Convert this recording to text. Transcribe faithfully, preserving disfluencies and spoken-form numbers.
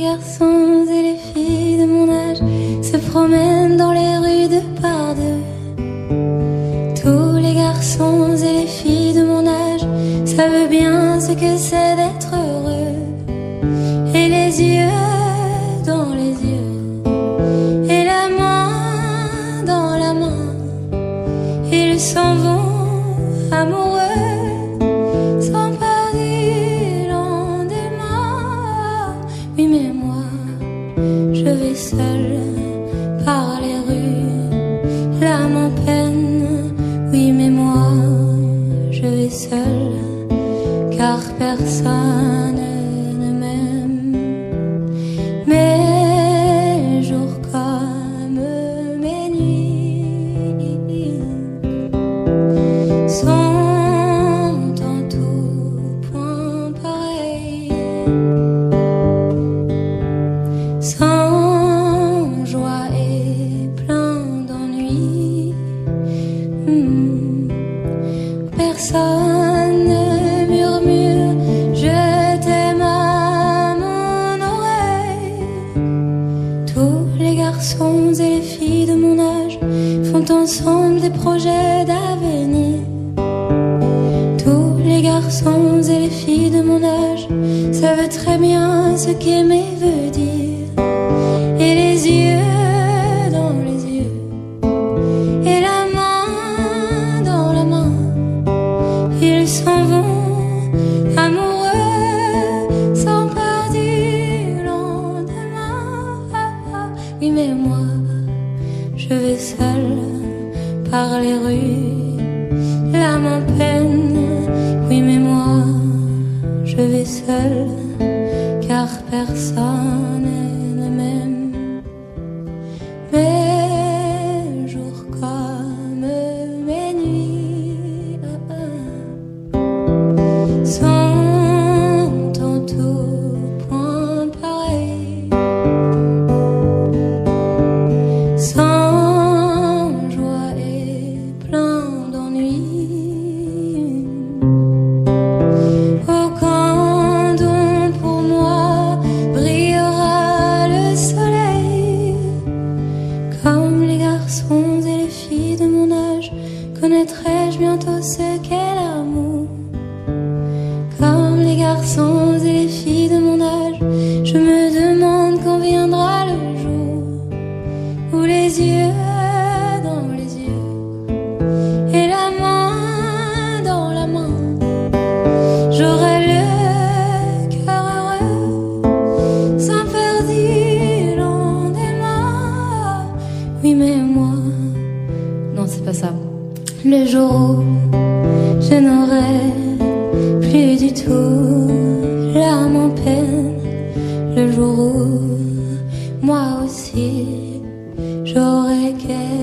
garçons et les filles de mon âge se promènent dans les rues de par deux. Tous les garçons et les filles de mon âge savent bien ce que c'est d'être heureux. Et les yeux dans les yeux, et la main dans la main, ils s'en vont amoureux, sans perdre lendemain. Oui, mais moi, je vais seule par les rues, l'âme en peine. Oui, mais moi, je vais seule, car personne ne m'aime. Mes jours comme mes nuits sont en tout point pareils, sans joie et plein d'ennui. Mmh. Personne ne murmure je t'aime à mon oreille. Tous les garçons et les filles de mon âge font ensemble des projets d'avenir. Tous les garçons et les filles de mon âge savent très bien ce qu'aimer veut dire. Et les yeux dans les yeux, et la main dans la main, ils s'en vont amoureux, sans peur du lendemain. Ah, ah. Oui, mais moi, je vais seule par les rues, l'âme en peine. Oui, mais moi, je vais seule, car personne ne m'aime. Mes jours comme mes nuits sont en tout point pareils, sans joie et plein d'ennui. Oh, quand donc pour moi brillera le soleil, comme les garçons et les filles de mon âge, connaîtrai-je bientôt ce qu'est l'amour. Comme les garçons et les filles de mon âge, je me demande quand viendra le jour où les yeux dans les yeux, et la main dans la main, j'aurai le cœur heureux, sans perdre du lendemain. Oui, mais moi, non, c'est pas ça. Le jour où je n'aurai plus du tout l'âme en peine, le jour où moi aussi j'aurai qu'elle.